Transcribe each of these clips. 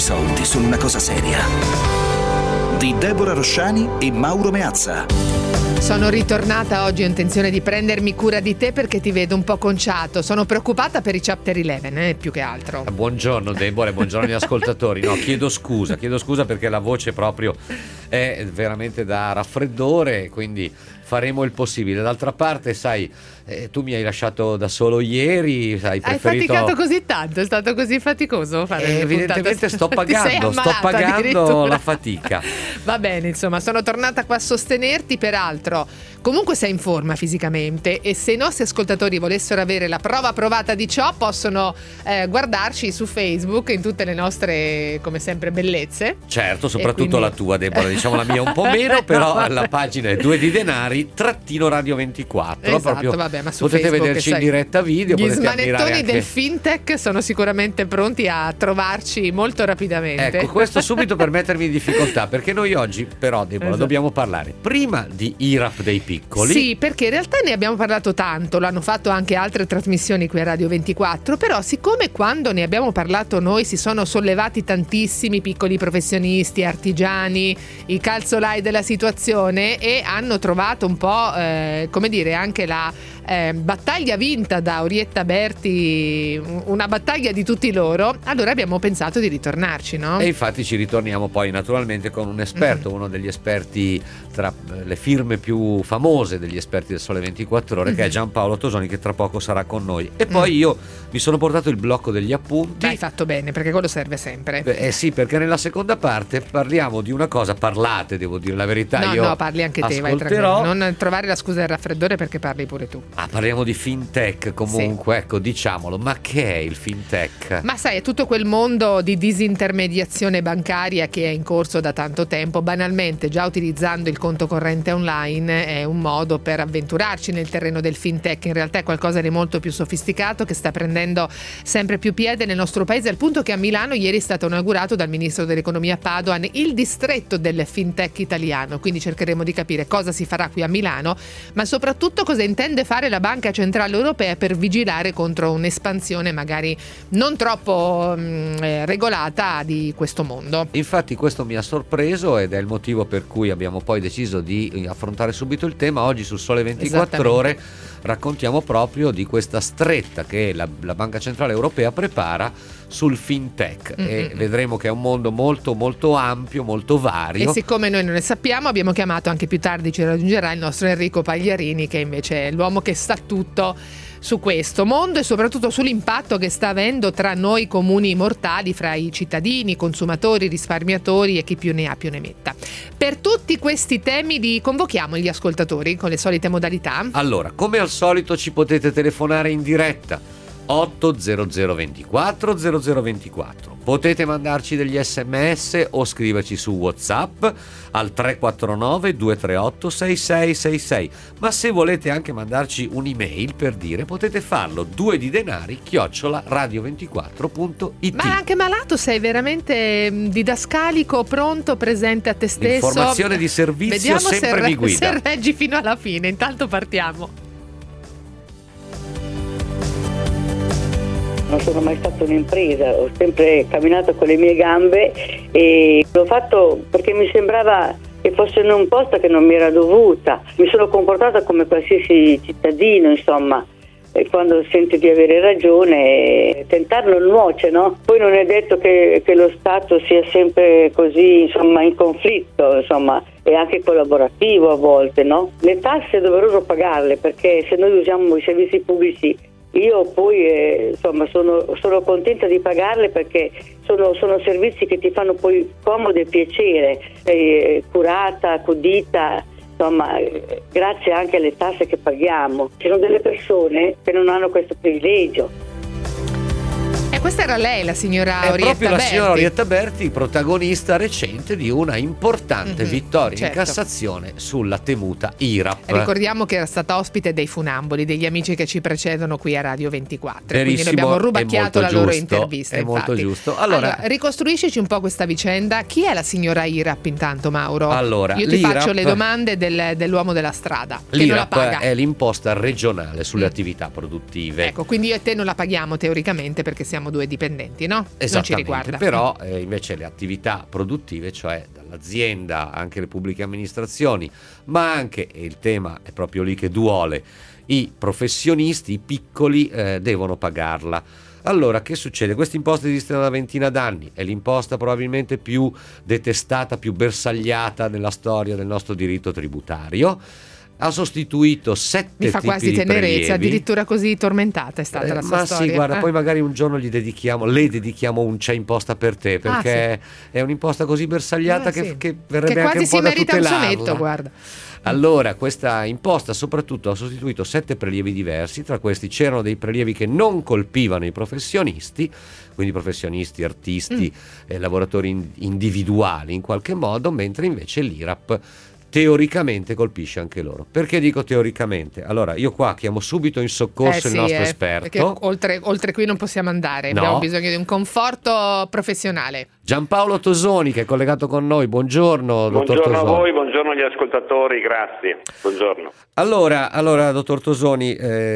soldi sono una cosa seria. Di Deborah Rosciani e Mauro Meazza. Sono ritornata oggi, ho intenzione di prendermi cura di te perché ti vedo un po' conciato. Sono preoccupata per i Chapter 11, più che altro. Buongiorno Deborah, buongiorno agli ascoltatori. No, chiedo scusa perché la voce proprio è veramente da raffreddore, quindi faremo il possibile. D'altra parte, sai, tu mi hai lasciato da solo ieri, hai preferito... Hai faticato così tanto? È stato così faticoso fare evidentemente sto pagando la fatica. Va bene, insomma, sono tornata qua a sostenerti. Peraltro, comunque sei in forma fisicamente, e se i nostri ascoltatori volessero avere la prova provata di ciò, possono guardarci su Facebook in tutte le nostre, come sempre, bellezze. Certo, soprattutto la tua, Deborah, diciamo la mia un po' meno, però la pagina è 2 di denari _Radio 24. Esatto, proprio vabbè, ma su potete Facebook, vederci in sai, diretta video. Gli smanettoni anche... del fintech sono sicuramente pronti a trovarci molto rapidamente. Ecco, questo subito per mettermi in difficoltà, perché noi oggi però, Deborah, dobbiamo parlare prima di IRAP dei piccoli. Sì, perché in realtà ne abbiamo parlato tanto, l'hanno fatto anche altre trasmissioni qui a Radio 24, però siccome quando ne abbiamo parlato noi si sono sollevati tantissimi piccoli professionisti, artigiani, i calzolai della situazione, e hanno trovato un po' come dire, anche la battaglia vinta da Orietta Berti, una battaglia di tutti loro, allora abbiamo pensato di ritornarci, no? E infatti ci ritorniamo poi naturalmente con un esperto, uno degli esperti tra le firme più famose degli esperti del Sole 24 Ore, che è Giampaolo Tosoni, che tra poco sarà con noi. E poi io mi sono portato il blocco degli appunti. Hai fatto bene, perché quello serve sempre. Sì, perché nella seconda parte parliamo di una cosa, devo dire la verità. No, parli anche te, vai tranquillo. Non trovare la scusa del raffreddore, perché parli pure tu. Parliamo di fintech comunque, sì. Ecco, diciamolo, ma che è il fintech? Ma sai, è tutto quel mondo di disintermediazione bancaria che è in corso da tanto tempo. Banalmente, già utilizzando il conto corrente online è un modo per avventurarci nel terreno del fintech. In realtà è qualcosa di molto più sofisticato, che sta prendendo sempre più piede nel nostro paese, al punto che a Milano ieri è stato inaugurato dal ministro dell'economia Padoan il distretto del fintech italiano. Quindi cercheremo di capire cosa si farà qui a Milano, ma soprattutto cosa intende fare la Banca Centrale Europea per vigilare contro un'espansione magari non troppo regolata di questo mondo. Infatti questo mi ha sorpreso, ed è il motivo per cui abbiamo poi deciso di affrontare subito il tema. Oggi sul Sole 24 Ore raccontiamo proprio di questa stretta che la Banca Centrale Europea prepara sul fintech, e vedremo che è un mondo molto molto ampio, molto vario. E siccome noi non ne sappiamo, abbiamo chiamato, anche più tardi ci raggiungerà, il nostro Enrico Pagliarini, che invece è l'uomo che sa tutto su questo mondo e soprattutto sull'impatto che sta avendo tra noi comuni mortali, fra i cittadini, consumatori, risparmiatori e chi più ne ha più ne metta. Per tutti questi temi convochiamo gli ascoltatori con le solite modalità. Allora, come al solito ci potete telefonare in diretta 800 24 0024. Potete mandarci degli sms o scriverci su WhatsApp al 349 238 6666. Ma se volete anche mandarci un'email per dire, potete farlo 2 di denari @radio24.it. Ma anche malato, sei veramente didascalico, pronto, presente a te stesso. Informazione di servizio. Vediamo sempre mi guida. Se reggi fino alla fine. Intanto partiamo. Non sono mai stata un'impresa, ho sempre camminato con le mie gambe e l'ho fatto perché mi sembrava che fosse in un posto che non mi era dovuta. Mi sono comportata come qualsiasi cittadino, insomma, e quando senti di avere ragione, tentare non nuoce, no? Poi non è detto che lo Stato sia sempre così, insomma, in conflitto, insomma, è anche collaborativo a volte, no? Le tasse è doveroso pagarle, perché se noi usiamo i servizi pubblici, io poi insomma sono contenta di pagarle, perché sono servizi che ti fanno poi comodo e piacere, sei curata, accudita, insomma, grazie anche alle tasse che paghiamo. Ci sono delle persone che non hanno questo privilegio. Questa era lei, la signora Orietta Berti. È proprio la signora Orietta Berti, protagonista recente di una importante vittoria in Cassazione sulla temuta IRAP. Ricordiamo che era stata ospite dei Funamboli, degli amici che ci precedono qui a Radio 24. Verissimo, quindi abbiamo rubacchiato la loro intervista. È molto giusto. Allora, ricostruiscici un po' questa vicenda. Chi è la signora IRAP intanto, Mauro? Allora, io ti faccio le domande dell'uomo della strada. Che non la paga. È l'imposta regionale sulle attività produttive. Ecco, quindi io e te non la paghiamo teoricamente, perché siamo due due dipendenti, no? Esattamente, non ci riguarda. però invece le attività produttive, cioè dall'azienda, anche le pubbliche amministrazioni, ma anche, e il tema è proprio lì che duole, i professionisti, i piccoli, devono pagarla. Allora, che succede? Questa imposta esiste da una ventina d'anni, è l'imposta probabilmente più detestata, più bersagliata nella storia del nostro diritto tributario. Ha sostituito 7 tipi di prelievi. Mi fa quasi tenerezza, addirittura così tormentata è stata la sua storia. Ma sì, guarda, poi magari un giorno le dedichiamo un C'è imposta per te, perché è un'imposta così bersagliata che verrebbe anche un po' da tutelarla. Che quasi si merita un sonetto, guarda. Allora, questa imposta soprattutto ha sostituito 7 prelievi diversi. Tra questi c'erano dei prelievi che non colpivano i professionisti, quindi professionisti, artisti, lavoratori individuali in qualche modo, mentre invece l'IRAP teoricamente colpisce anche loro. Perché dico teoricamente? Allora, io qua chiamo subito in soccorso il nostro esperto. Perché oltre qui non possiamo andare, no. Abbiamo bisogno di un conforto professionale. Giampaolo Tosoni, che è collegato con noi. Buongiorno, dottor Tosoni. Buongiorno a voi, buongiorno agli ascoltatori, grazie. Buongiorno. Allora, dottor Tosoni,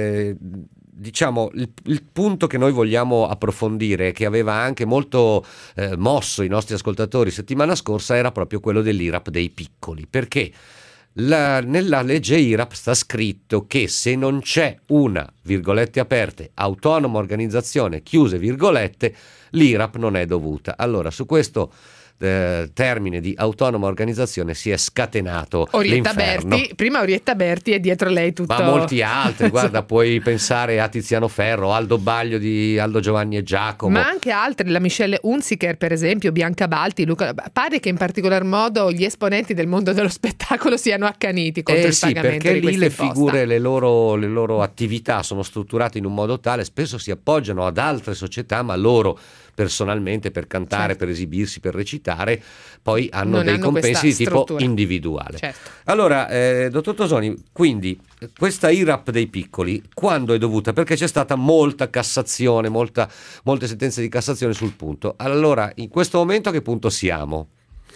diciamo il punto che noi vogliamo approfondire, che aveva anche molto mosso i nostri ascoltatori settimana scorsa, era proprio quello dell'IRAP dei piccoli, perché nella legge IRAP sta scritto che se non c'è una, virgolette aperte, autonoma organizzazione, chiuse virgolette, l'IRAP non è dovuta. Allora, su questo termine di autonoma organizzazione si è scatenato l'inferno. Prima Orietta Berti e dietro lei tutto. Ma molti altri, guarda, puoi pensare a Tiziano Ferro, Aldo Baglio di Aldo Giovanni e Giacomo. Ma anche altri, la Michelle Hunziker per esempio, Bianca Balti, Luca. Pare che in particolar modo gli esponenti del mondo dello spettacolo siano accaniti contro il pagamento di questa imposta. Perché lì le figure, le loro attività sono strutturate in un modo tale, spesso si appoggiano ad altre società, ma loro personalmente per cantare, certo, per esibirsi, per recitare, poi hanno dei compensi di tipo individuale. Certo. Allora, dottor Tosoni, quindi questa IRAP dei piccoli quando è dovuta? Perché c'è stata molta Cassazione, molte sentenze di Cassazione sul punto. Allora, in questo momento a che punto siamo?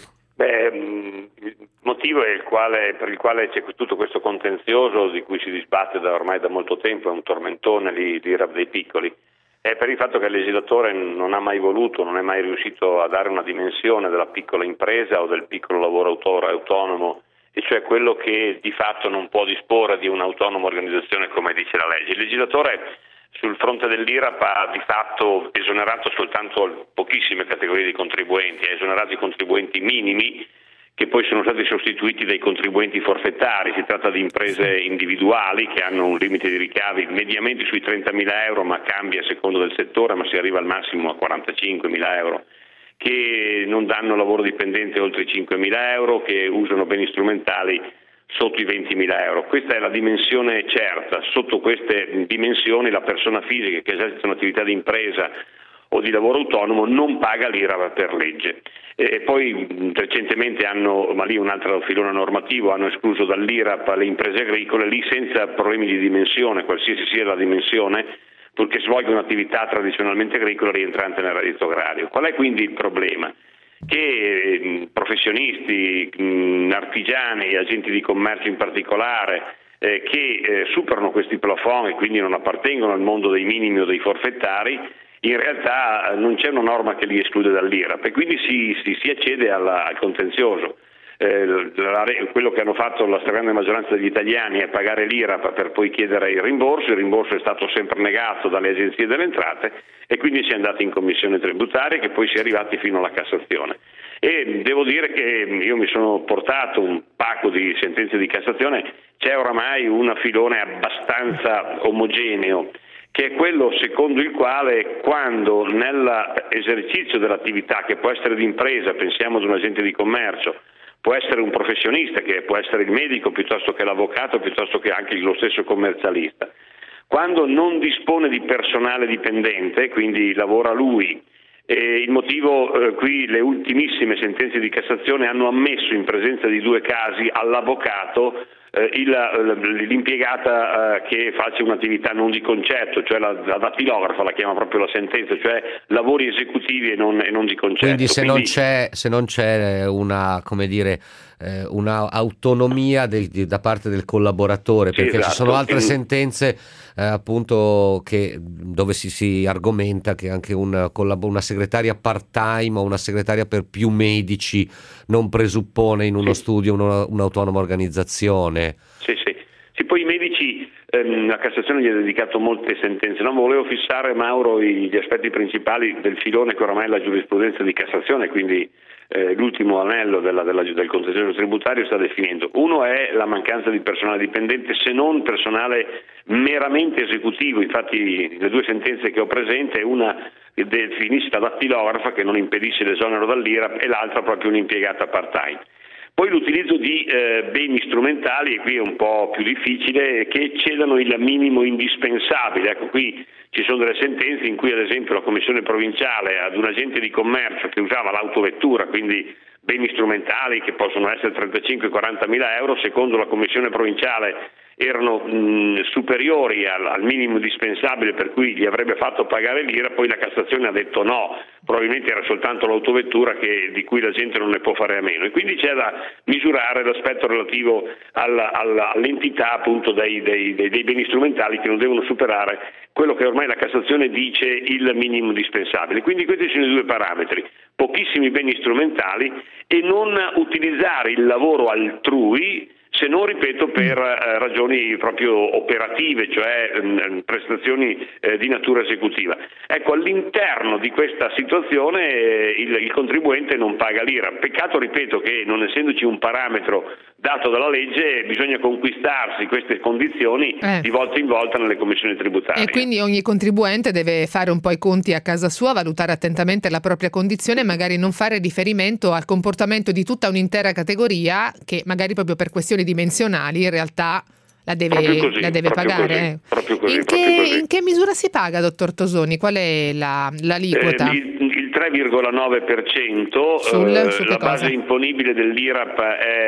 Il motivo per il quale c'è tutto questo contenzioso di cui si dibatte ormai da molto tempo, è un tormentone l'IRAP dei piccoli, è per il fatto che il legislatore non ha mai voluto, non è mai riuscito a dare una dimensione della piccola impresa o del piccolo lavoro autonomo, e cioè quello che di fatto non può disporre di un'autonoma organizzazione come dice la legge. Il legislatore sul fronte dell'IRAP ha di fatto esonerato soltanto pochissime categorie di contribuenti, ha esonerato i contribuenti minimi, che poi sono stati sostituiti dai contribuenti forfettari. Si tratta di imprese individuali che hanno un limite di ricavi mediamente sui 30.000 euro, ma cambia a secondo del settore, ma si arriva al massimo a 45.000 euro, che non danno lavoro dipendente oltre i 5.000 euro, che usano beni strumentali sotto i 20.000 euro. Questa è la dimensione certa. Sotto queste dimensioni la persona fisica che esercita un'attività di impresa o di lavoro autonomo non paga l'IRAP per legge. E poi recentemente ma lì un altro filone normativo, hanno escluso dall'IRAP le imprese agricole, lì senza problemi di dimensione, qualsiasi sia la dimensione, purché svolgono un'attività tradizionalmente agricola rientrante nel reddito agrario. Qual è quindi il problema? Che professionisti, artigiani, agenti di commercio in particolare, che superano questi plafond e quindi non appartengono al mondo dei minimi o dei forfettari, in realtà non c'è una norma che li esclude dall'IRAP e quindi si accede al contenzioso. Quello che hanno fatto la stragrande maggioranza degli italiani è pagare l'IRAP per poi chiedere il rimborso è stato sempre negato dalle agenzie delle entrate e quindi si è andati in commissione tributaria, che poi si è arrivati fino alla Cassazione. E devo dire che io mi sono portato un pacco di sentenze di Cassazione, c'è oramai un filone abbastanza omogeneo, che è quello secondo il quale quando nell'esercizio dell'attività, che può essere di impresa, pensiamo ad un agente di commercio, può essere un professionista, che può essere il medico piuttosto che l'avvocato, piuttosto che anche lo stesso commercialista, quando non dispone di personale dipendente, quindi lavora lui, il motivo qui le ultimissime sentenze di Cassazione hanno ammesso in presenza di 2 casi all'avvocato l'impiegata che faccia un'attività non di concetto, cioè la dattilografa, la chiama proprio la sentenza, cioè lavori esecutivi e non di concetto. Quindi se non c'è una, come dire, una autonomia da parte del collaboratore, perché esatto, ci sono altre sentenze appunto dove si argomenta che anche una segretaria part-time o una segretaria per più medici non presuppone in uno studio un'autonoma organizzazione. Sì, poi i medici, la Cassazione gli ha dedicato molte sentenze. No, volevo fissare, Mauro, gli aspetti principali del filone che oramai è la giurisprudenza di Cassazione, quindi l'ultimo anello del contenzioso tributario sta definendo. Uno è la mancanza di personale dipendente, se non personale meramente esecutivo. Infatti le due sentenze che ho presente, una definisce la dattilografa che non impedisce l'esonero dall'IRAP e l'altra proprio un'impiegata part-time. Poi l'utilizzo di beni strumentali, e qui è un po' più difficile, che eccedano il minimo indispensabile. Ecco, qui ci sono delle sentenze in cui ad esempio la commissione provinciale ad un agente di commercio che usava l'autovettura, quindi beni strumentali che possono essere 35-40 mila euro, secondo la commissione provinciale erano superiori al minimo indispensabile per cui gli avrebbe fatto pagare l'IRA, poi la Cassazione ha detto no, probabilmente era soltanto l'autovettura di cui la gente non ne può fare a meno, e quindi c'è da misurare l'aspetto relativo all'entità appunto dei beni strumentali che non devono superare quello che ormai la Cassazione dice il minimo indispensabile. Quindi questi sono i due parametri: pochissimi beni strumentali e non utilizzare il lavoro altrui, se non, ripeto, per ragioni proprio operative, cioè prestazioni di natura esecutiva. Ecco, all'interno di questa situazione il contribuente non paga l'IRA. Peccato, ripeto, che non essendoci un parametro dato dalla legge bisogna conquistarsi queste condizioni di volta in volta nelle commissioni tributarie. E quindi ogni contribuente deve fare un po' i conti a casa sua, valutare attentamente la propria condizione e magari non fare riferimento al comportamento di tutta un'intera categoria che magari proprio per questioni dimensionali in realtà la deve pagare. In che misura si paga, dottor Tosoni? Qual è l'aliquota? Il 3,9%, la base imponibile dell'IRAP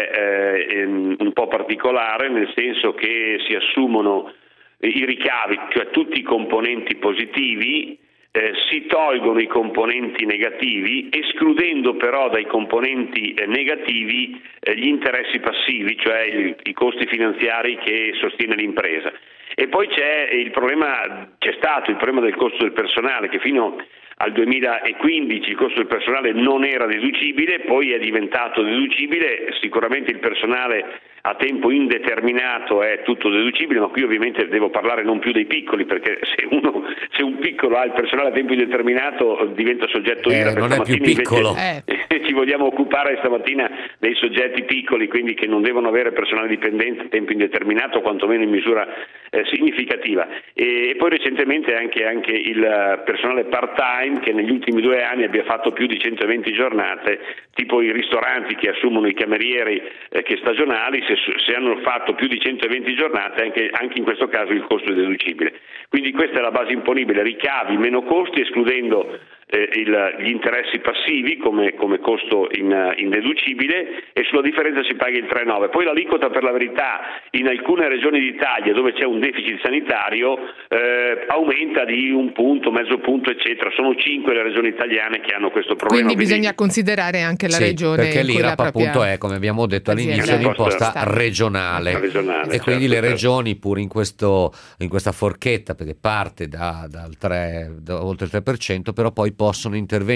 è un po' particolare, nel senso che si assumono i ricavi, cioè tutti i componenti positivi, si tolgono i componenti negativi, escludendo però dai componenti negativi gli interessi passivi, cioè i costi finanziari che sostiene l'impresa. E poi c'è stato il problema del costo del personale, che fino al 2015 il costo del personale non era deducibile, poi è diventato deducibile. Sicuramente il personale a tempo indeterminato è tutto deducibile, ma qui ovviamente devo parlare non più dei piccoli, perché se un piccolo ha il personale a tempo indeterminato diventa soggetto IRAP. Non è più piccolo. Ci vogliamo occupare stamattina dei soggetti piccoli, quindi che non devono avere personale dipendente a tempo indeterminato, quantomeno in misura significativa. E poi recentemente anche il personale part-time, che negli ultimi 2 anni abbia fatto più di 120 giornate, tipo i ristoranti che assumono i camerieri che stagionali, se hanno fatto più di 120 giornate anche in questo caso il costo è deducibile. Quindi questa è la base imponibile: ricavi meno costi, escludendo gli interessi passivi come costo indeducibile, e sulla differenza si paga il 3,9. Poi l'aliquota, per la verità, in alcune regioni d'Italia dove c'è un deficit sanitario aumenta di 1 punto, mezzo punto, eccetera. Sono 5 le regioni italiane che hanno questo problema. Quindi bisogna considerare anche la regione, perché l'IRAP appunto è, come abbiamo detto all'inizio, un'imposta regionale, e quindi le regioni, pur in questa forchetta, perché parte da oltre il 3%, però poi possono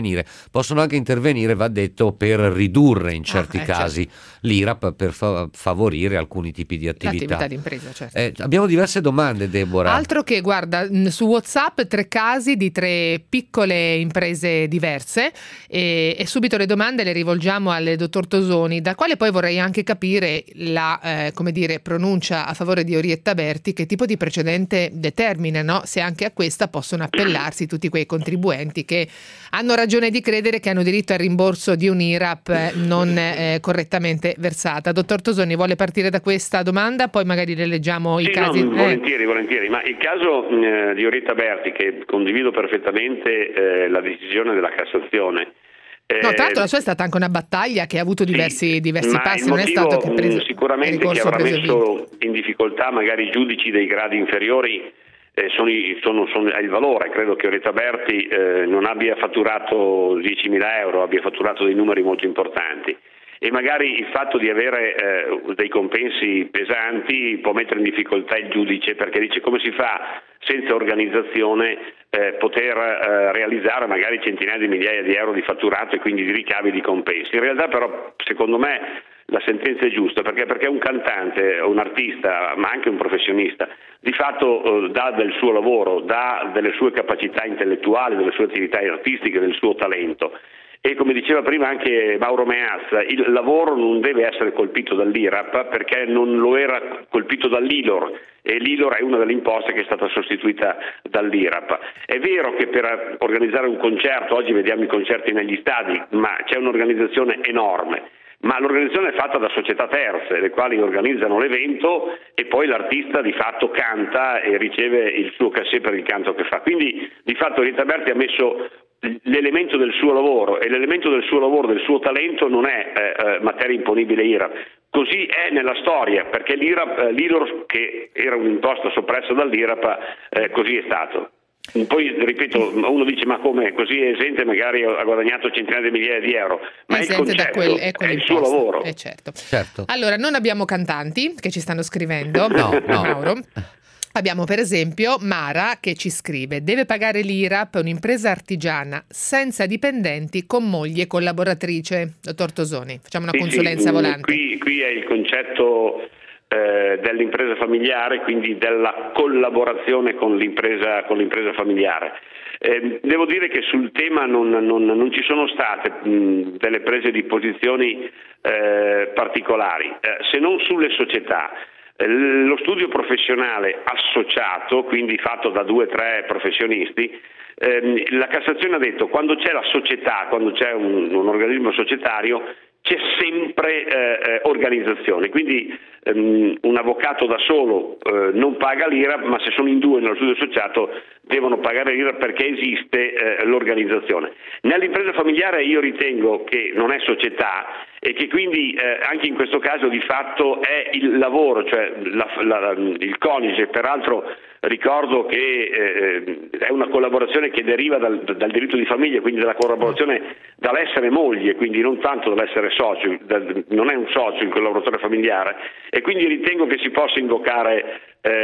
anche intervenire, va detto, per ridurre in certi casi l'IRAP, per favorire alcuni tipi di attività. L'attività d'impresa, certo. Abbiamo diverse domande, Deborah. Altro che, guarda, su WhatsApp 3 casi di 3 piccole imprese diverse, e subito le domande le rivolgiamo al dottor Tosoni, da quale poi vorrei anche capire la pronuncia a favore di Orietta Berti, che tipo di precedente determina, no? Se anche a questa possono appellarsi tutti quei contribuenti che hanno ragione di credere che hanno diritto al rimborso di un IRAP non correttamente versata. Dottor Tosoni, vuole partire da questa domanda? Poi magari le leggiamo i casi. No, volentieri, ma il caso di Orietta Berti, che condivido perfettamente la decisione della Cassazione. No, tra l'altro la sua è stata anche una battaglia che ha avuto diversi passi, non è stato che sicuramente che avrà messo in difficoltà magari i giudici dei gradi inferiori sono il valore. Credo che Orietta Berti non abbia fatturato 10.000 euro, abbia fatturato dei numeri molto importanti, e magari il fatto di avere dei compensi pesanti può mettere in difficoltà il giudice, perché dice: come si fa senza organizzazione poter realizzare magari centinaia di migliaia di euro di fatturato e quindi di ricavi di compensi. In realtà però secondo me la sentenza è giusta, perché un cantante, un artista, ma anche un professionista, di fatto dà del suo lavoro, dà delle sue capacità intellettuali, delle sue attività artistiche, del suo talento. E come diceva prima anche Mauro Meazza, il lavoro non deve essere colpito dall'IRAP perché non lo era colpito dall'ILOR, e l'ILOR è una delle imposte che è stata sostituita dall'IRAP. È vero che per organizzare un concerto, oggi vediamo i concerti negli stadi, ma c'è un'organizzazione enorme. Ma l'organizzazione è fatta da società terze, le quali organizzano l'evento e poi l'artista di fatto canta e riceve il suo cachet per il canto che fa. Quindi di fatto Rita Berti ha messo l'elemento del suo lavoro, e l'elemento del suo lavoro, del suo talento, non è materia imponibile IRAP. Così è nella storia, perché l'ILOR, che era un'imposta soppressa dall'IRAP, così è stato. Poi ripeto, uno dice: ma come, così è esente, magari ha guadagnato centinaia di migliaia di euro, ma il concetto è il suo lavoro. Certo. Allora, non abbiamo cantanti che ci stanno scrivendo, no. Mauro. Abbiamo per esempio Mara che ci scrive: deve pagare l'IRAP un'impresa artigiana senza dipendenti con moglie e collaboratrice. Dottor Tosoni, facciamo una consulenza volante. Qui è il concetto dell'impresa familiare, quindi della collaborazione con l'impresa familiare. Devo dire che sul tema non ci sono state delle prese di posizioni particolari, se non sulle società. Lo studio professionale associato, quindi fatto da 2 o 3 professionisti, la Cassazione ha detto: quando c'è la società, quando c'è un organismo societario, c'è sempre organizzazione, quindi un avvocato da solo non paga l'IRAP, ma se sono in 2 nello studio associato devono pagare l'IRAP perché esiste l'organizzazione. Nell'impresa familiare io ritengo che non è società e che quindi anche in questo caso di fatto è il lavoro, cioè il coniuge. Peraltro ricordo che è una collaborazione che deriva dal diritto di famiglia, quindi dalla collaborazione dall'essere moglie, quindi non tanto dall'essere socio, non è un socio il collaboratore familiare, e quindi ritengo che si possa invocare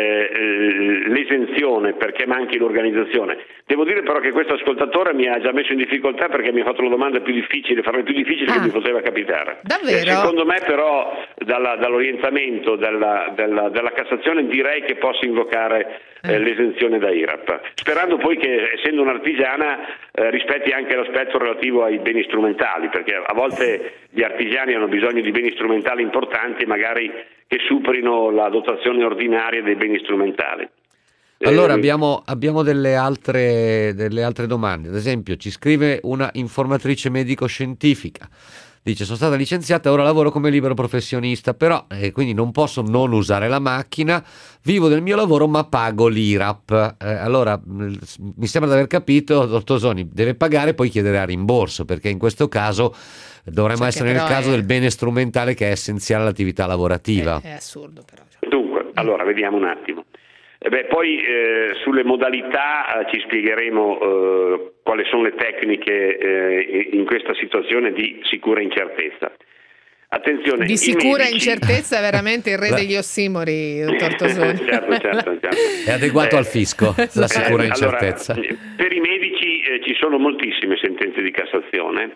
l'esenzione perché manchi l'organizzazione. Devo dire però che questo ascoltatore mi ha già messo in difficoltà perché mi ha fatto la domanda più difficile, farmi più difficile che mi poteva capitare. Davvero? Secondo me però dall'orientamento della Cassazione direi che posso invocare l'esenzione da IRAP, sperando poi che, essendo un'artigiana, rispetti anche l'aspetto relativo ai beni strumentali, perché a volte gli artigiani hanno bisogno di beni strumentali importanti, magari che superino la dotazione ordinaria dei beni strumentali. Allora abbiamo delle altre domande. Ad esempio ci scrive una informatrice medico-scientifica, dice: sono stata licenziata e ora lavoro come libero professionista, però quindi non posso non usare la macchina, vivo del mio lavoro ma pago l'IRAP. Allora mi sembra di aver capito, dottor Tosoni, deve pagare e poi chiedere a rimborso, perché in questo caso dovremmo essere nel caso del bene strumentale che è essenziale all'attività lavorativa. È assurdo però. Dunque, allora vediamo un attimo. Poi sulle modalità ci spiegheremo quali sono le tecniche in questa situazione di sicura incertezza. Attenzione, di sicura incertezza è veramente il re degli ossimori, dottor Tosoni. certo. È adeguato al fisco, la sicura incertezza. Allora, per i medici ci sono moltissime sentenze di Cassazione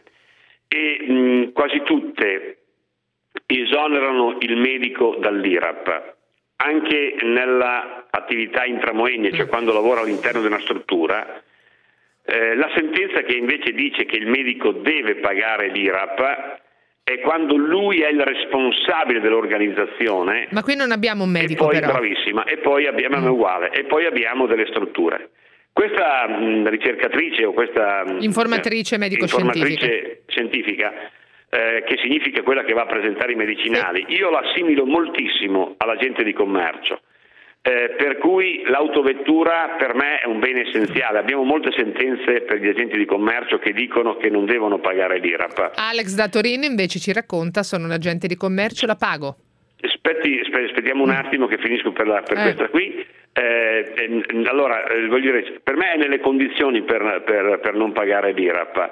e quasi tutte esonerano il medico dall'IRAP. Anche nella attività intramoenia, cioè quando lavora all'interno di una struttura, la sentenza che invece dice che il medico deve pagare l'IRAP è quando lui è il responsabile dell'organizzazione. Ma qui non abbiamo un medico, e poi, però. Bravissima, e poi abbiamo uguale, e poi abbiamo delle strutture. Questa ricercatrice o questa informatrice medico-scientifica, che significa quella che va a presentare i medicinali, io la assimilo moltissimo all'agente di commercio, per cui l'autovettura per me è un bene essenziale. Abbiamo molte sentenze per gli agenti di commercio che dicono che non devono pagare l'IRAP. Alex da Torino invece ci racconta: sono un agente di commercio, la pago. Aspettiamo un attimo che finisco per questa qui. Allora, voglio dire, per me è nelle condizioni per non pagare l'IRAP.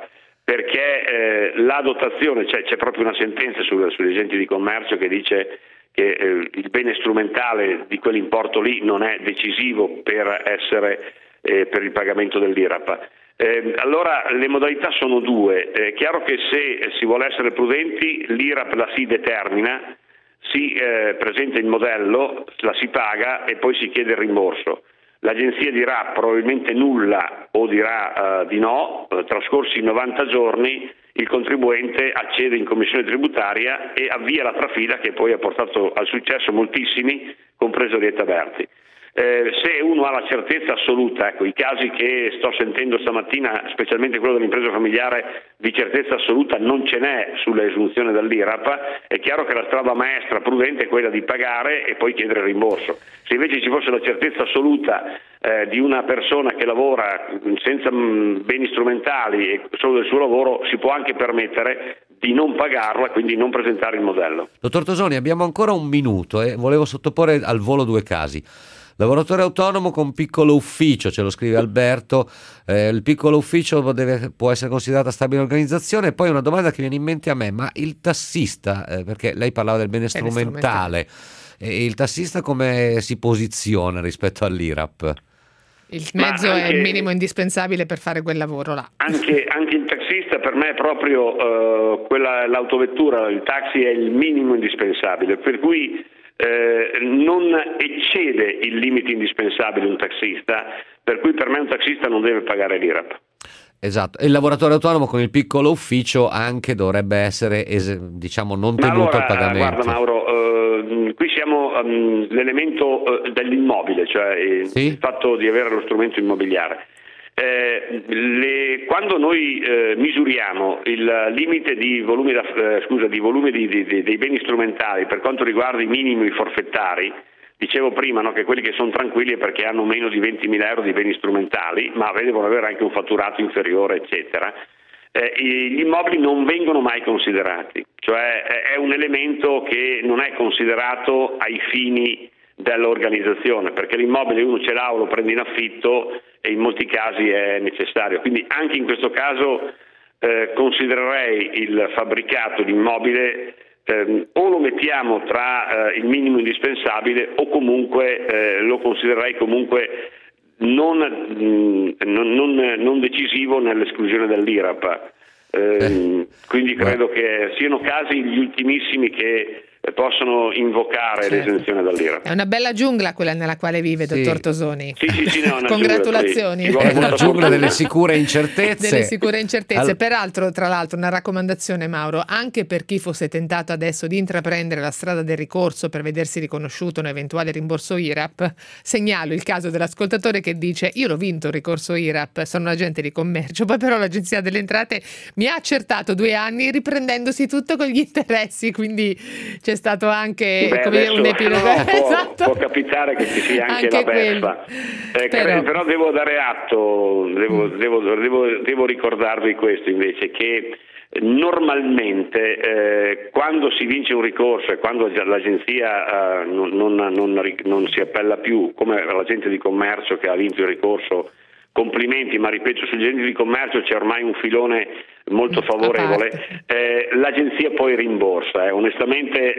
perché la dotazione, cioè c'è proprio una sentenza sugli agenti di commercio che dice che il bene strumentale di quell'importo lì non è decisivo per il pagamento dell'IRAP. Allora le modalità sono due. È chiaro che se si vuole essere prudenti, l'IRAP la si determina, si presenta il modello, la si paga e poi si chiede il rimborso. L'agenzia dirà probabilmente nulla o dirà di no, trascorsi 90 giorni il contribuente accede in commissione tributaria e avvia la trafila che poi ha portato al successo moltissimi, compreso Rietta Berti. Se uno ha la certezza assoluta, ecco, i casi che sto sentendo stamattina, specialmente quello dell'impresa familiare, di certezza assoluta non ce n'è sull'esenzione dall'IRAP, è chiaro che la strada maestra prudente è quella di pagare e poi chiedere il rimborso. Se invece ci fosse la certezza assoluta di una persona che lavora senza beni strumentali e solo del suo lavoro, si può anche permettere di non pagarla, quindi non presentare il modello. Dottor Tosoni, abbiamo ancora un minuto e volevo sottoporre al volo due casi. Lavoratore autonomo con piccolo ufficio, ce lo scrive Alberto, il piccolo ufficio può essere considerata stabile organizzazione. E poi una domanda che viene in mente a me, ma il tassista, perché lei parlava del bene strumentale, il tassista come si posiziona rispetto all'IRAP? Il mezzo è il minimo indispensabile per fare quel lavoro là. Anche il taxista per me è proprio l'autovettura, il taxi è il minimo indispensabile, per cui non eccede il limite indispensabile un taxista, per cui per me un taxista non deve pagare l'IRAP. Esatto, e il lavoratore autonomo con il piccolo ufficio anche dovrebbe essere, diciamo, non tenuto al pagamento. Guarda Mauro, qui siamo l'elemento dell'immobile, cioè il fatto di avere lo strumento immobiliare. Quando noi misuriamo il limite di volume dei beni strumentali per quanto riguarda i minimi forfettari, dicevo prima, no, che quelli che sono tranquilli è perché hanno meno di 20.000 euro di beni strumentali, ma devono avere anche un fatturato inferiore, eccetera. Gli immobili non vengono mai considerati, cioè è un elemento che non è considerato ai fini dell'organizzazione, perché l'immobile uno ce l'ha o lo prende in affitto e in molti casi è necessario. Quindi anche in questo caso considererei il fabbricato, l'immobile, o lo mettiamo tra il minimo indispensabile o comunque lo considererei comunque non decisivo nell'esclusione dell'IRAP. Quindi credo che siano casi gli ultimissimi che possono invocare l'esenzione dall'IRAP. È una bella giungla quella nella quale vive, dottor Tosoni. Sì, no, Congratulazioni. È la giungla delle sicure incertezze. Delle sicure incertezze. Peraltro, tra l'altro, una raccomandazione, Mauro, anche per chi fosse tentato adesso di intraprendere la strada del ricorso per vedersi riconosciuto un eventuale rimborso IRAP, segnalo il caso dell'ascoltatore che dice: io l'ho vinto il ricorso IRAP, sono un agente di commercio, poi però l'Agenzia delle Entrate mi ha accertato 2 anni riprendendosi tutto con gli interessi, quindi c'è stato anche un epilogo. Esatto. Può capitare che ci sia anche la beffa. Però devo dare atto, devo ricordarvi questo invece, che normalmente quando si vince un ricorso e quando l'agenzia non si appella più, come l'agente di commercio che ha vinto il ricorso, complimenti, ma ripeto, sugli agenti di commercio c'è ormai un filone molto favorevole, l'agenzia poi rimborsa, onestamente,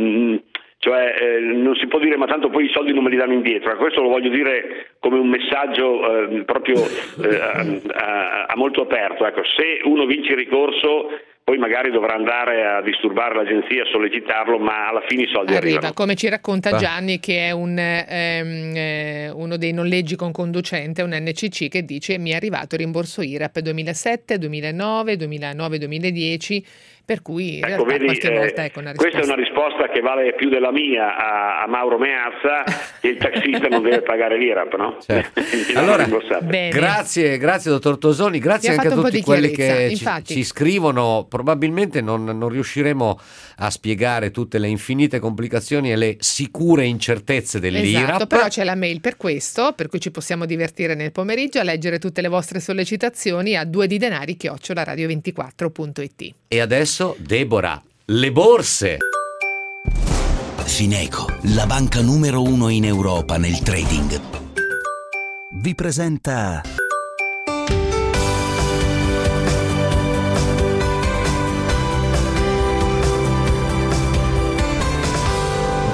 non si può dire ma tanto poi i soldi non me li danno indietro. Questo lo voglio dire come un messaggio proprio a molto aperto. Ecco, se uno vince il ricorso poi magari dovrà andare a disturbare l'agenzia, a sollecitarlo, ma alla fine i soldi arrivano. Come ci racconta Gianni, che è uno dei noleggi con conducente, un NCC, che dice: mi è arrivato il rimborso IRAP 2007, 2009, 2010, per cui in realtà qualche volta una risposta. Questa è una risposta che vale più della mia a Mauro Meazza, che il taxista non deve pagare l'IRAP, no? Certo. Allora, grazie dottor Tosoni, grazie anche a tutti quelli che ci scrivono. Probabilmente non riusciremo a spiegare tutte le infinite complicazioni e le sicure incertezze dell'IRAP. Esatto, però c'è la mail per questo, per cui ci possiamo divertire nel pomeriggio a leggere tutte le vostre sollecitazioni a 2didenari@radio24.it. E adesso, Deborah, le borse. Fineco, la banca numero 1 in Europa nel trading, vi presenta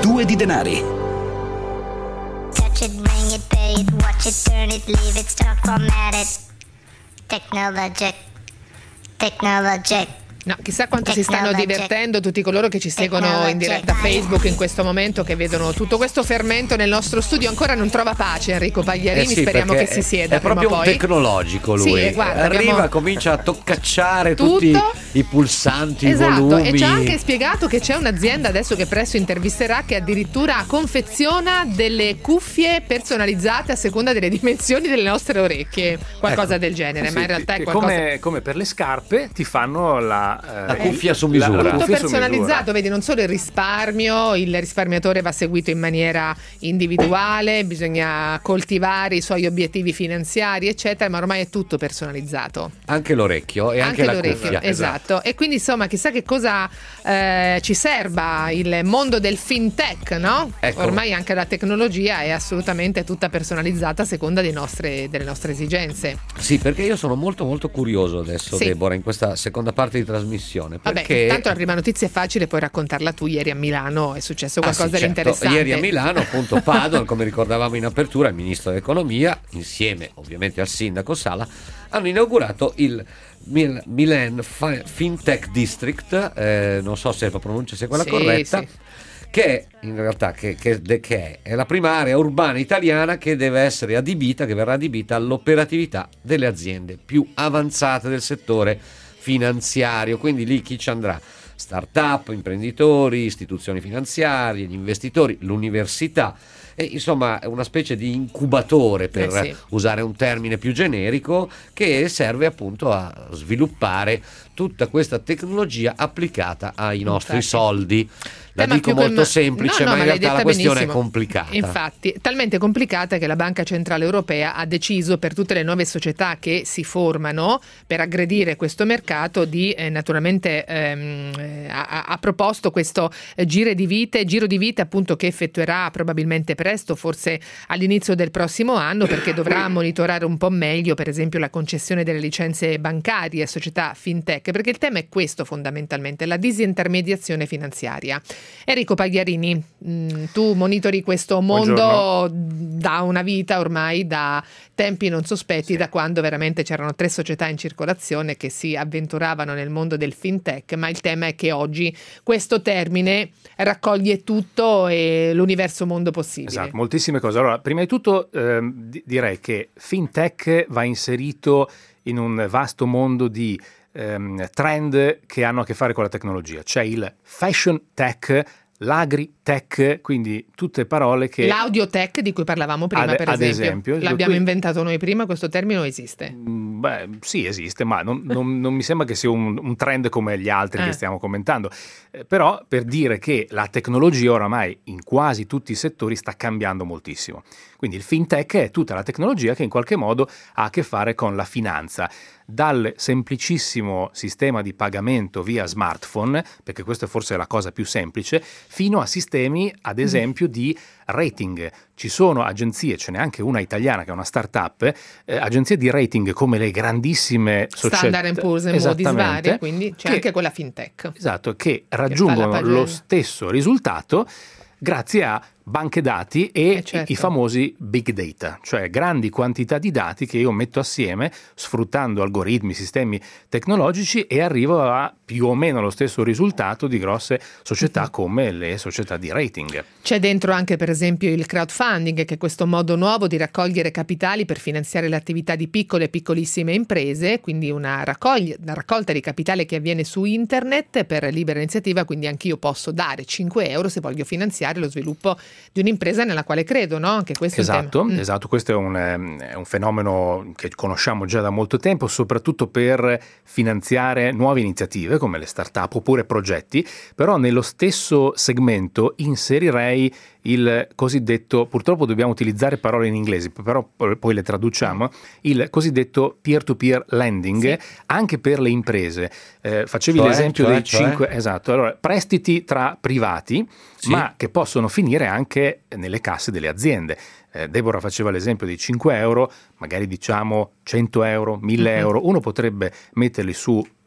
Due di denari. Touch it, ring it, pay it, watch it, turn it, leave it, stop, format it. Technologic. No, chissà quanto si stanno divertendo tutti coloro che ci seguono in diretta Facebook in questo momento, che vedono tutto questo fermento nel nostro studio. Ancora non trova pace Enrico Pagliarini, sì, speriamo che si sieda. È proprio un tecnologico lui. Sì, guarda, arriva, comincia a toccacciare tutti i pulsanti, esatto, i volumi. E ci ha anche spiegato che c'è un'azienda adesso che presto intervisterà che addirittura confeziona delle cuffie personalizzate a seconda delle dimensioni delle nostre orecchie, qualcosa del genere, ma in realtà è qualcosa come per le scarpe ti fanno la cuffia su misura. Tutto personalizzato, vedi, non solo il risparmiatore va seguito in maniera individuale, bisogna coltivare i suoi obiettivi finanziari eccetera, ma ormai è tutto personalizzato, anche l'orecchio e anche la cuffia, esatto. E quindi insomma chissà che cosa ci serba il mondo del fintech, no? Ecco. Ormai anche la tecnologia è assolutamente tutta personalizzata a seconda delle nostre esigenze. Sì, perché io sono molto molto curioso adesso, sì. Deborah, in questa seconda parte di trasmissione. Perché tanto la prima notizia è facile, puoi raccontarla tu. Ieri a Milano è successo qualcosa di interessante. Ieri a Milano, appunto, Padoan, come ricordavamo in apertura, il ministro dell'economia, insieme ovviamente al sindaco Sala, hanno inaugurato il Milan Fintech District, non so se la pronuncia sia quella corretta, sì. Che in realtà è la prima area urbana italiana che deve essere adibita, che verrà adibita all'operatività delle aziende più avanzate del settore finanziario. Quindi lì chi ci andrà? Start-up, imprenditori, istituzioni finanziarie, gli investitori, l'università, e insomma è una specie di incubatore, per usare un termine più generico, che serve appunto a sviluppare tutta questa tecnologia applicata ai nostri soldi. La dico molto semplice, ma in realtà la questione è complicata. Infatti, talmente complicata che la Banca Centrale Europea ha deciso, per tutte le nuove società che si formano per aggredire questo mercato, di naturalmente ha proposto questo giro di vite appunto, che effettuerà probabilmente presto, forse all'inizio del prossimo anno, perché dovrà monitorare un po' meglio per esempio la concessione delle licenze bancarie a società fintech, perché il tema è questo fondamentalmente, la disintermediazione finanziaria. Enrico Pagliarini, tu monitori questo mondo da una vita ormai, da tempi non sospetti, da quando veramente c'erano 3 società in circolazione che si avventuravano nel mondo del fintech, ma il tema è che oggi questo termine raccoglie tutto e l'universo mondo possibile. Esatto, moltissime cose. Allora, prima di tutto direi che fintech va inserito in un vasto mondo di trend che hanno a che fare con la tecnologia. C'è il fashion tech, l'agri-tech, quindi tutte parole che... L'audio-tech di cui parlavamo prima, per esempio. L'abbiamo inventato noi prima, questo termine o esiste? Beh, sì, esiste, ma non mi sembra che sia un trend come gli altri che stiamo commentando. Però per dire che la tecnologia oramai in quasi tutti i settori sta cambiando moltissimo. Quindi il fintech è tutta la tecnologia che in qualche modo ha a che fare con la finanza. Dal semplicissimo sistema di pagamento via smartphone, perché questa è forse la cosa più semplice, fino a sistemi, ad esempio, di rating. Ci sono agenzie, ce n'è anche una italiana che è una startup, agenzie di rating come le grandissime società Standard & Poor's e Moody's varie, quindi c'è anche quella fintech. Esatto, che raggiungono lo stesso risultato grazie a banche dati e i famosi big data, cioè grandi quantità di dati che io metto assieme sfruttando algoritmi, sistemi tecnologici, e arrivo a più o meno lo stesso risultato di grosse società come le società di rating. C'è dentro anche per esempio il crowdfunding, che è questo modo nuovo di raccogliere capitali per finanziare le attività di piccole e piccolissime imprese, quindi una raccolta di capitale che avviene su internet per libera iniziativa, quindi anch'io posso dare 5 euro se voglio finanziare lo sviluppo di un'impresa nella quale credo, no? Anche questo esatto, è un tema. Esatto, questo è un fenomeno che conosciamo già da molto tempo, soprattutto per finanziare nuove iniziative come le start-up oppure progetti, però nello stesso segmento inserirei il cosiddetto, purtroppo dobbiamo utilizzare parole in inglese, però poi le traduciamo, il cosiddetto peer-to-peer lending, anche per le imprese. Facevi l'esempio dei 5, esatto, allora prestiti tra privati, ma che possono finire anche nelle casse delle aziende. Deborah faceva l'esempio di 5 euro, magari diciamo 100 euro, 1000 euro, uno potrebbe metterli su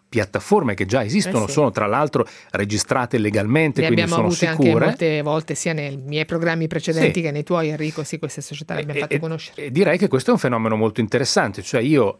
piattaforme che già esistono, sì. sono tra l'altro registrate legalmente, le quindi abbiamo sono avute sicure. anche molte volte sia nei miei programmi precedenti che nei tuoi, Enrico. Sì, queste società le abbiamo fatte conoscere. E direi che questo è un fenomeno molto interessante, cioè io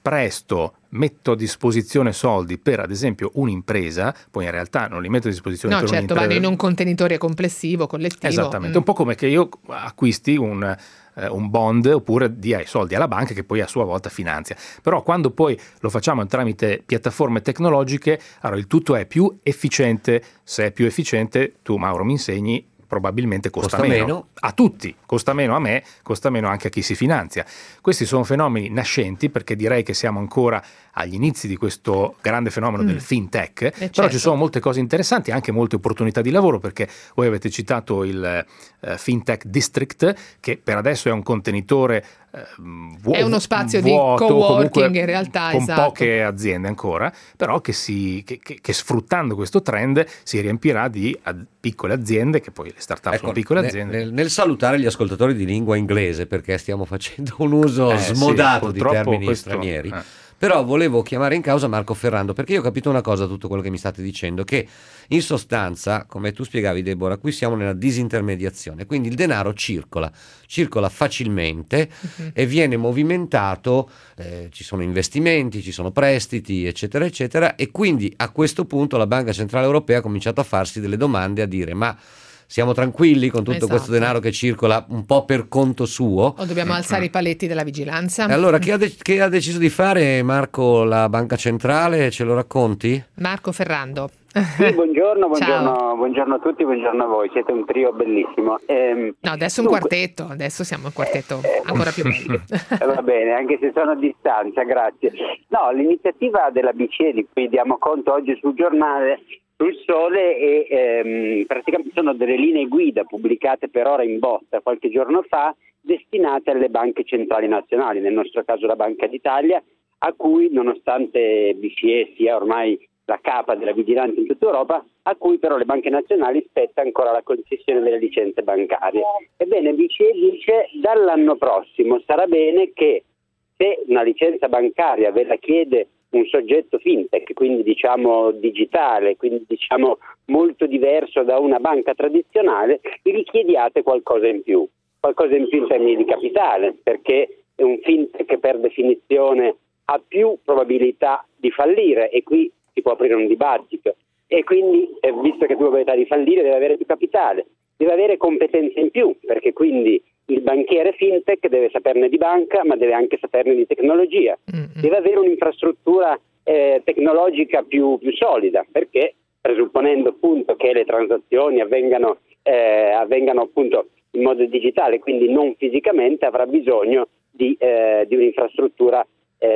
metto a disposizione soldi per ad esempio un'impresa, poi in realtà non li metto a disposizione per certo, un'impresa. vanno in un contenitore complessivo, collettivo. Esattamente, un po' come che io acquisti un bond oppure dia i soldi alla banca che poi a sua volta finanzia. Però quando poi lo facciamo tramite piattaforme tecnologiche, allora il tutto è più efficiente. Se è più efficiente, tu Mauro mi insegni, probabilmente costa meno a tutti, costa meno a me, costa meno anche a chi si finanzia. Questi sono fenomeni nascenti, perché direi che siamo ancora agli inizi di questo grande fenomeno del fintech, però certo. ci sono molte cose interessanti, anche molte opportunità di lavoro, perché voi avete citato il Fintech District, che per adesso è un contenitore è uno spazio vuoto, di coworking in con realtà, esatto. poche aziende ancora, però che sfruttando questo trend si riempirà di piccole aziende, che poi le start-up sono piccole aziende. Nel salutare gli ascoltatori di lingua inglese, perché stiamo facendo un uso smodato di termini stranieri, però volevo chiamare in causa Marco Ferrando, perché io ho capito una cosa, tutto quello che mi state dicendo, che in sostanza, come tu spiegavi Deborah, qui siamo nella disintermediazione, quindi il denaro circola facilmente e viene movimentato, ci sono investimenti, ci sono prestiti, eccetera eccetera, e quindi a questo punto la Banca Centrale Europea ha cominciato a farsi delle domande, a dire: ma siamo tranquilli con tutto questo denaro che circola un po' per conto suo? O dobbiamo alzare i paletti della vigilanza? E allora che ha deciso di fare, Marco, la Banca Centrale? Ce lo racconti? Marco Ferrando. Sì, buongiorno a tutti, buongiorno a voi, siete un trio bellissimo. No, adesso un quartetto, adesso siamo un quartetto ancora più bello. Va bene, anche se sono a distanza, grazie. No, l'iniziativa della BCE di cui diamo conto oggi sul giornale, sul Sole, e praticamente sono delle linee guida pubblicate per ora in botta qualche giorno fa, destinate alle banche centrali nazionali, nel nostro caso la Banca d'Italia, a cui, nonostante BCE sia ormai la capa della vigilanza in tutta Europa, a cui però le banche nazionali spetta ancora la concessione delle licenze bancarie. Ebbene, BCE dice: dall'anno prossimo sarà bene che, se una licenza bancaria ve la chiede un soggetto fintech, quindi diciamo digitale, quindi diciamo molto diverso da una banca tradizionale, gli chiediate qualcosa in più in termini di capitale, perché un fintech per definizione ha più probabilità di fallire, e qui si può aprire un dibattito, e quindi visto che ha più probabilità di fallire deve avere più capitale, deve avere competenze in più, perché quindi il banchiere fintech deve saperne di banca, ma deve anche saperne di tecnologia, deve avere un'infrastruttura tecnologica più solida, perché presupponendo appunto che le transazioni avvengano appunto in modo digitale, quindi non fisicamente, avrà bisogno di un'infrastruttura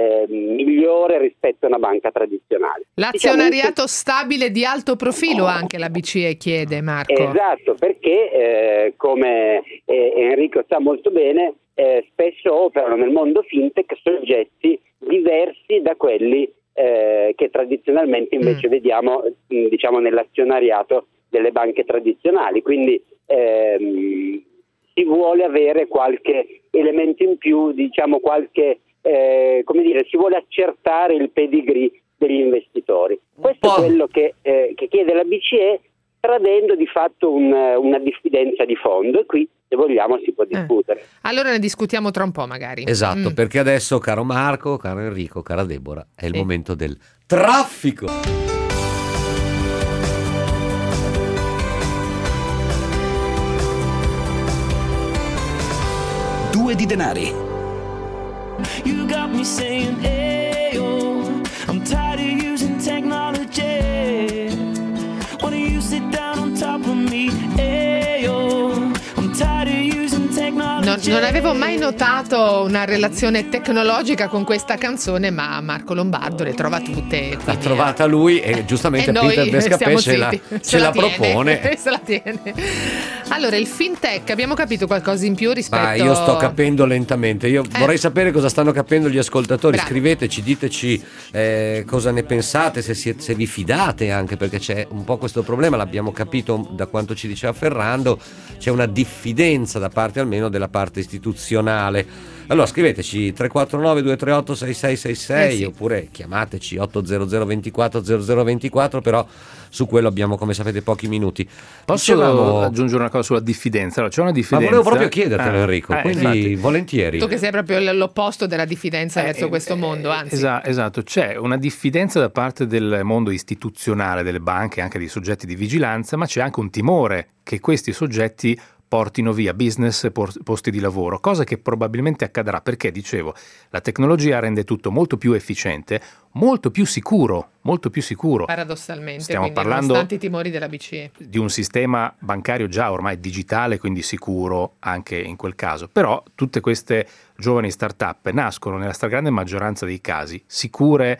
migliore rispetto a una banca tradizionale. L'azionariato stabile di alto profilo anche la BCE chiede, Marco. Esatto, perché come Enrico sa molto bene, spesso operano nel mondo fintech soggetti diversi da quelli che tradizionalmente invece vediamo diciamo nell'azionariato delle banche tradizionali, quindi si vuole avere qualche elemento in più, diciamo si vuole accertare il pedigree degli investitori. Questo è quello che chiede la BCE, tradendo di fatto una diffidenza di fondo, e qui, se vogliamo, si può discutere. Allora ne discutiamo tra un po' magari. Esatto, perché adesso, caro Marco, caro Enrico, cara Deborah, è il momento del traffico. Due di denari. You got me saying, ayo, I'm tired of using technology. Why don't you sit down on top of me, ayo, I'm tired of using technology. Non avevo mai notato una relazione tecnologica con questa canzone, ma Marco Lombardo le trova tutte. L'ha trovata lui e giustamente Peter Bescapè ce la propone. Se la tiene. Allora, il fintech, abbiamo capito qualcosa in più rispetto... Ma io sto capendo lentamente. Io vorrei sapere cosa stanno capendo gli ascoltatori. Bravo. Scriveteci, diteci cosa ne pensate, se vi fidate anche, perché c'è un po' questo problema, l'abbiamo capito da quanto ci diceva Ferrando, c'è una diffidenza da parte almeno della parte istituzionale. Allora scriveteci 349 238 6666 sì. oppure chiamateci 800 24 0024, però su quello abbiamo, come sapete, pochi minuti. Posso aggiungere una cosa sulla diffidenza? Allora, c'è una diffidenza. Ma volevo proprio chiedertelo, Enrico, quindi infatti, volentieri. Tu che sei proprio l'opposto della diffidenza verso questo mondo, anzi. Esatto, c'è una diffidenza da parte del mondo istituzionale, delle banche, anche dei soggetti di vigilanza, ma c'è anche un timore che questi soggetti portino via business e posti di lavoro, cosa che probabilmente accadrà perché, dicevo, la tecnologia rende tutto molto più efficiente, molto più sicuro. Paradossalmente, stiamo quindi, parlando nonostante i timori della BCE. Di un sistema bancario già ormai digitale, quindi sicuro anche in quel caso. Però tutte queste giovani start-up nascono nella stragrande maggioranza dei casi sicure,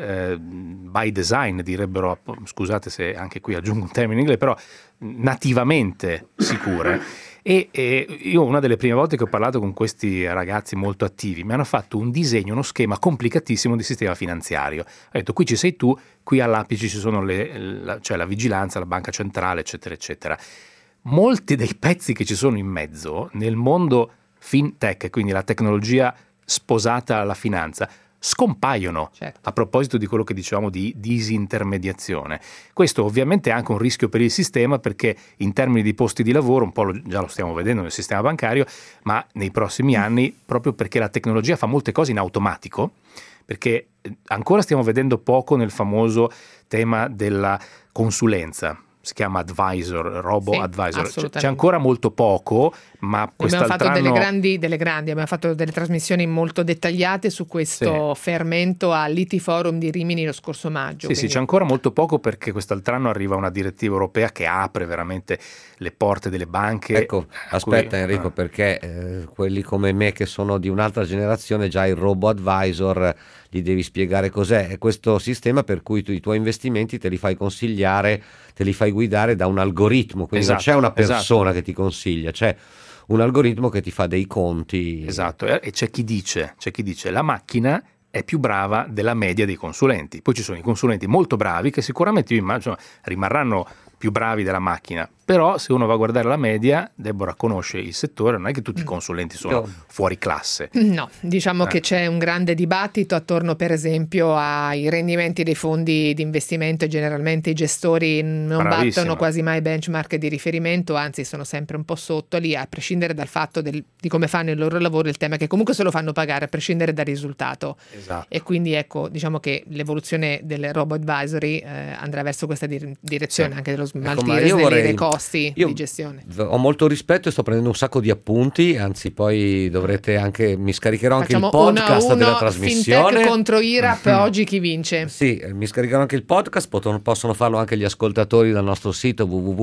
by design direbbero, scusate se anche qui aggiungo un termine in inglese, però nativamente sicure. E io una delle prime volte che ho parlato con questi ragazzi molto attivi mi hanno fatto un disegno, uno schema complicatissimo di sistema finanziario. Ho detto: qui ci sei tu, qui all'apice ci sono cioè la vigilanza, la banca centrale, eccetera eccetera. Molti dei pezzi che ci sono in mezzo nel mondo fintech, quindi la tecnologia sposata alla finanza, scompaiono, certo, a proposito di quello che dicevamo di disintermediazione. Questo ovviamente è anche un rischio per il sistema, perché in termini di posti di lavoro un po' già lo stiamo vedendo nel sistema bancario, ma nei prossimi anni, proprio perché la tecnologia fa molte cose in automatico, perché ancora stiamo vedendo poco nel famoso tema della consulenza. Si chiama advisor, robo-advisor. C'è ancora molto poco, ma quest'altro abbiamo fatto anno... delle grandi, abbiamo fatto delle trasmissioni molto dettagliate su questo fermento all'IT Forum di Rimini lo scorso maggio. Sì, c'è ancora molto poco, perché quest'altro anno arriva una direttiva europea che apre veramente le porte delle banche. Ecco, aspetta Enrico, perché quelli come me che sono di un'altra generazione, già il robo-advisor gli devi spiegare cos'è. È questo sistema per cui tu i tuoi investimenti te li fai consigliare, te li fai guidare da un algoritmo, quindi non c'è una persona che ti consiglia, c'è un algoritmo che ti fa dei conti. Esatto, e c'è chi dice la macchina è più brava della media dei consulenti. Poi ci sono i consulenti molto bravi che sicuramente, io immagino, rimarranno più bravi della macchina, però se uno va a guardare la media, Deborah conosce il settore, non è che tutti i consulenti sono fuori classe. No, diciamo che c'è un grande dibattito attorno, per esempio, ai rendimenti dei fondi di investimento, e generalmente i gestori non battono quasi mai benchmark di riferimento, anzi sono sempre un po' sotto lì, a prescindere dal fatto di come fanno il loro lavoro. Il tema è che comunque se lo fanno pagare a prescindere dal risultato. Esatto. E quindi ecco, diciamo che l'evoluzione del robo advisory andrà verso questa direzione, anche dello smaltire, snellire i costi di gestione. Ho molto rispetto e sto prendendo un sacco di appunti, anzi poi dovrete anche, mi scaricherò anche il podcast della trasmissione. Fintech contro IRAP, oggi chi vince? Sì, mi scaricherò anche il podcast, possono farlo anche gli ascoltatori dal nostro sito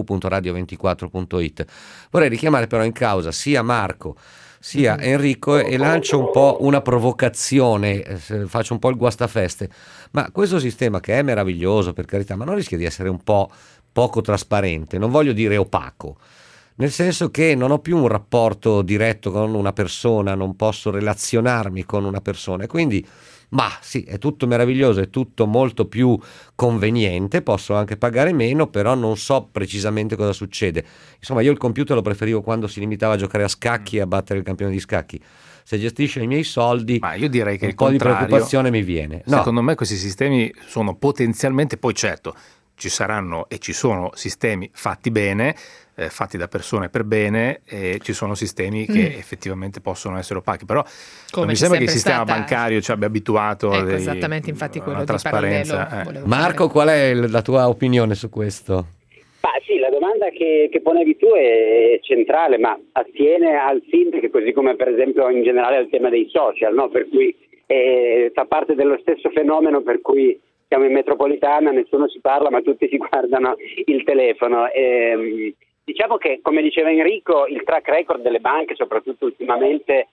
www.radio24.it. Vorrei richiamare però in causa sia Marco sia Enrico e lancio un po' una provocazione, faccio un po' il guastafeste, ma questo sistema, che è meraviglioso per carità, ma non rischia di essere un po' poco trasparente? Non voglio dire opaco, nel senso che non ho più un rapporto diretto con una persona, non posso relazionarmi con una persona, e quindi sì, è tutto meraviglioso, è tutto molto più conveniente, posso anche pagare meno, però non so precisamente cosa succede. Insomma, io il computer lo preferivo quando si limitava a giocare a scacchi e a battere il campione di scacchi. Se gestisce i miei soldi, ma io direi che un po' di preoccupazione mi viene. Secondo me questi sistemi sono potenzialmente, poi certo ci saranno e ci sono sistemi fatti bene, fatti da persone per bene, e ci sono sistemi che effettivamente possono essere opachi, però non mi sembra che il sistema bancario ci abbia abituato esattamente, infatti quello di trasparenza. Marco, qual è la tua opinione su questo? Sì, la domanda che ponevi tu è centrale, ma attiene al fintech, così come per esempio in generale al tema dei social, no? Per cui fa parte dello stesso fenomeno per cui siamo in metropolitana, nessuno si parla ma tutti si guardano il telefono. Diciamo che, come diceva Enrico, il track record delle banche, soprattutto ultimamente,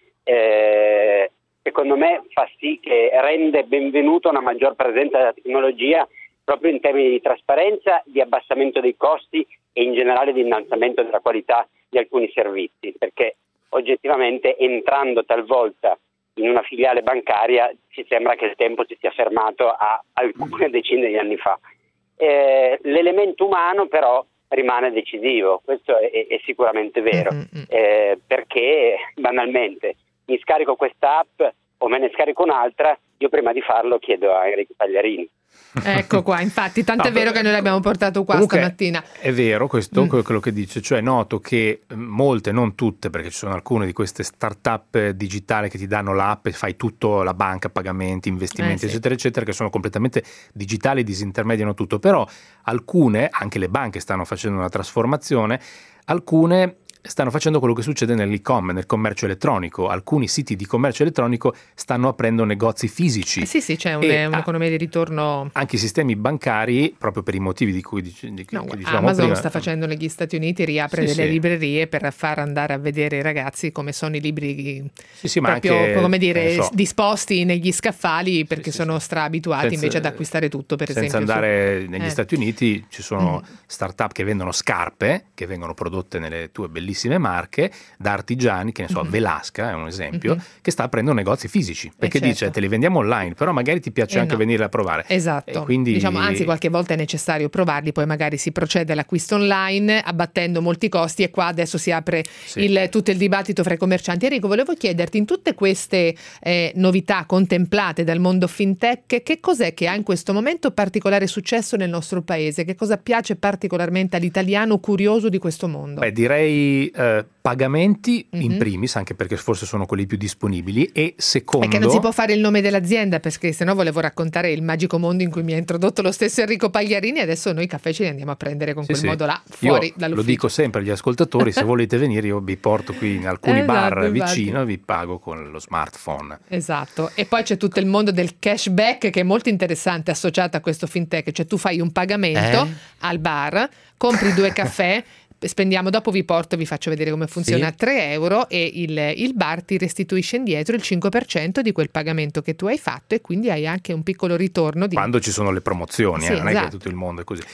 secondo me fa sì che rende benvenuta una maggior presenza della tecnologia, proprio in termini di trasparenza, di abbassamento dei costi e in generale di innalzamento della qualità di alcuni servizi, perché oggettivamente entrando talvolta in una filiale bancaria ci sembra che il tempo si sia fermato a alcune decine di anni fa. L'elemento umano però rimane decisivo, questo è sicuramente vero, perché banalmente mi scarico questa app o me ne scarico un'altra, io prima di farlo chiedo a Enrico Pagliarini. Ecco qua, infatti, tanto è vero che noi l'abbiamo portato qua Comunque, stamattina. È vero questo, quello che dice, cioè noto che molte, non tutte, perché ci sono alcune di queste start-up digitali che ti danno l'app e fai tutto, la banca, pagamenti, investimenti, eccetera, eccetera, che sono completamente digitali, disintermediano tutto, però alcune, anche le banche stanno facendo una trasformazione, alcune stanno facendo quello che succede nell'e-com, nel commercio elettronico. Alcuni siti di commercio elettronico stanno aprendo negozi fisici. Sì, c'è un'economia di ritorno. Anche i sistemi bancari, proprio per i motivi di cui dicevamo Amazon prima, sta facendo negli Stati Uniti, riapre delle librerie per far andare a vedere ai ragazzi come sono i libri ma proprio, anche, come dire, disposti negli scaffali, perché sono straabituati invece ad acquistare tutto, per senza esempio. andare negli Stati Uniti ci sono start-up che vendono scarpe, che vengono prodotte nelle tue bellissime marche da artigiani, che ne so, Velasca è un esempio, che sta aprendo negozi fisici, perché dice te li vendiamo online, però magari ti piace anche venire a provare. Esatto, e quindi, anzi qualche volta è necessario provarli, poi magari si procede all'acquisto online abbattendo molti costi, e qua adesso si apre tutto il dibattito fra i commercianti. Enrico, volevo chiederti, in tutte queste novità contemplate dal mondo fintech, che cos'è che ha in questo momento particolare successo nel nostro paese? Che cosa piace particolarmente all'italiano curioso di questo mondo? Direi pagamenti in primis, anche perché forse sono quelli più disponibili, e secondo... Perché non si può fare il nome dell'azienda, perché sennò volevo raccontare il magico mondo in cui mi ha introdotto lo stesso Enrico Pagliarini, e adesso noi caffè ce li andiamo a prendere con quel modo là, fuori dall'ufficio. Lo dico sempre agli ascoltatori, se volete venire io vi porto qui in alcuni bar vicino e vi pago con lo smartphone. Esatto, e poi c'è tutto il mondo del cashback, che è molto interessante, associato a questo fintech, cioè tu fai un pagamento al bar, compri 2 caffè, spendiamo, dopo vi porto, vi faccio vedere come funziona, 3 euro, e il bar ti restituisce indietro il 5% di quel pagamento che tu hai fatto, e quindi hai anche un piccolo ritorno quando ci sono le promozioni, non è che tutto il mondo è così.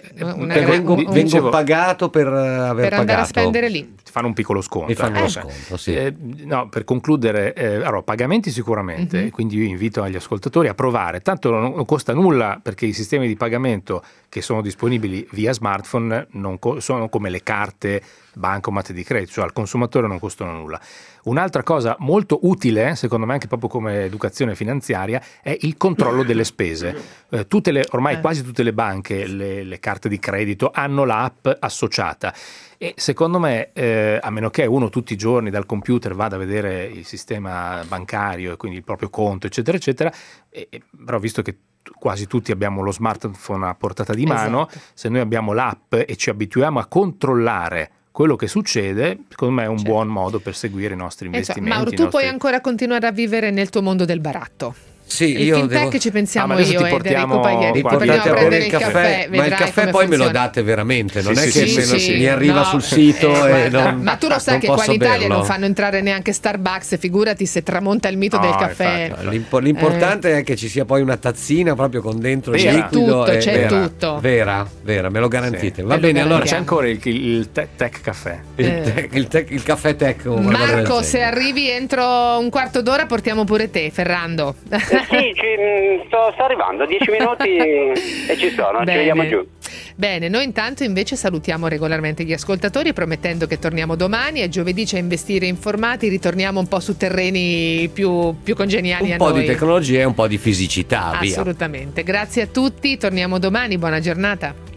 Vengo pagato per aver per andare pagato. a spendere lì. Ti fanno un piccolo sconto. Mi fanno uno sconto, per concludere, allora, pagamenti sicuramente, quindi io invito agli ascoltatori a provare, tanto non costa nulla, perché i sistemi di pagamento che sono disponibili via smartphone sono come le carte bancomat di credito, cioè al consumatore non costano nulla. Un'altra cosa molto utile, secondo me, anche proprio come educazione finanziaria, è il controllo delle spese. Ormai quasi tutte le banche, le carte di credito hanno l'app associata, e secondo me, a meno che uno tutti i giorni dal computer vada a vedere il sistema bancario e quindi il proprio conto, eccetera, eccetera, però visto che quasi tutti abbiamo lo smartphone a portata di mano, se noi abbiamo l'app e ci abituiamo a controllare quello che succede, secondo me è un buon modo per seguire i nostri investimenti. Mauro, tu puoi ancora continuare a vivere nel tuo mondo del baratto. Sì, il fintech ci pensiamo io ed Enrico Pagliarini, portate a prendere il caffè, ma il caffè poi funziona. me lo date veramente, non è che sì. mi arriva sul sito ma tu lo sai che qua in Italia non fanno entrare neanche Starbucks, figurati se tramonta il mito del caffè. L'importante è che ci sia poi una tazzina proprio con dentro il liquido, c'è tutto. Vera, me lo garantite. Va bene, allora c'è ancora il tech caffè. Il caffè tech. Marco, se arrivi entro un quarto d'ora portiamo pure te, Ferrando. Sì, sto arrivando, 10 minuti e ci sono, ci vediamo giù. Bene, noi intanto invece salutiamo regolarmente gli ascoltatori, promettendo che torniamo domani, e giovedì c'è Investire Informati, ritorniamo un po' su terreni più congeniali a noi. Un po' di tecnologia e un po' di fisicità, assolutamente. Grazie a tutti, torniamo domani, buona giornata.